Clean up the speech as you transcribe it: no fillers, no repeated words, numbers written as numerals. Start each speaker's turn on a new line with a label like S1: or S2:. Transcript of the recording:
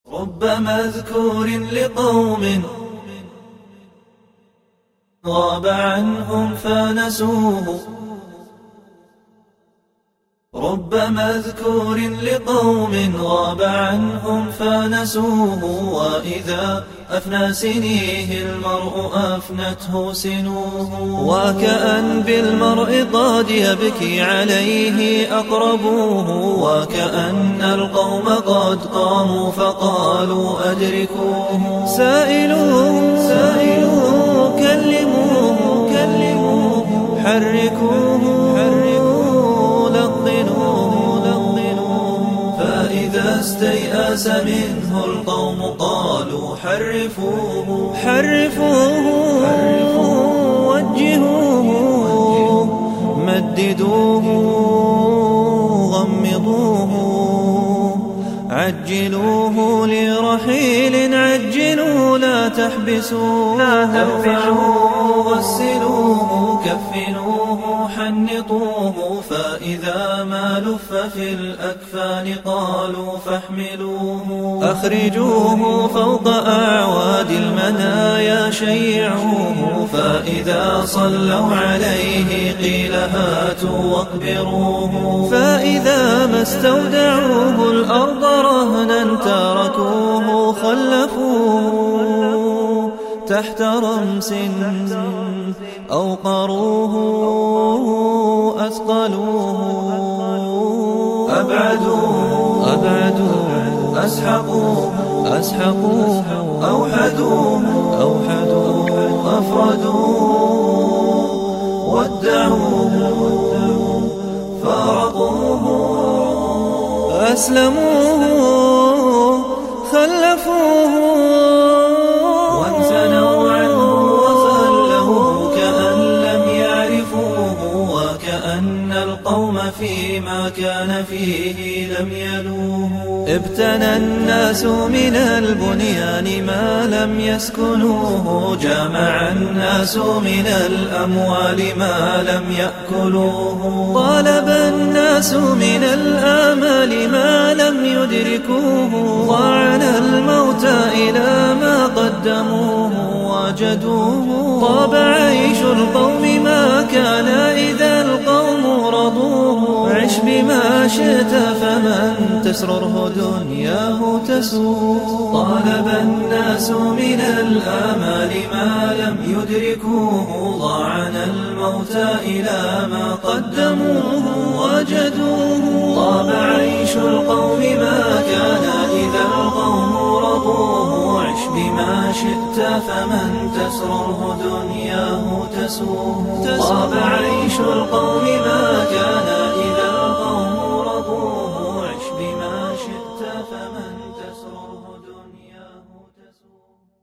S1: رب مذكور لقوم غاب عنهم فنسوه، رب مذكور لقوم غاب عنهم فنسوه، وإذا أفنى سنيه المرء أفنته سنوه. وكأن بالمرء قد يبكي عليه أقربوه، وكأن القوم قد قاموا فقالوا أدركوه. سائلوه كلموه حركوه فإذا استيأس منه القوم قالوا حرفوه وجهوه مددوه غمضوه، عجلوه لرحيل عجلوا لا تحبسوه، ارفعوه غسلوه كفنوه حنطوه، فإذا ما لف في الأكفان قالوا فاحملوه. أخرجوه فوق أعواد المنايا شيعوه، فإذا صلوا عليه قيل هاتوا واقبروه. فإذا ما استودعوه الأرض رهنا تركوه، خلفوه تحت رمس أوقروه أثقلوه، أبعدوه أسحقوه أوحدوه أفردوه ودعوه فارقوه أسلموه خلفوه، وانثنوا عنه وخلوه كأن لم يعرفوه، وكأن القوم فيما كان فيه لم يلوه. ابتنى الناس من البنيان ما لم يسكنوه، جمع الناس من الأموال ما لم يأكلوه، طالب الناس من الآمال ما لم يدركوه، وعن الموت إلى ما قدموه وجدوه. طاب عيش القوم ما كان إذا القوم رضوه، عش بما شئت فمن تسرره دنياه تسوء. طالب الناس من الآمال ما لم يدركوه، ضاعن الموت إلى ما قدموه وجدوه. طاب عيش القوم ما كان إذا القوم رضوه، عش بما شئت فمن تسرره دنياه تسوء. طاب عيش القوم ما كان إذا القوم رضوه، عش بما شئت فمن تسرره دنياه تسوء.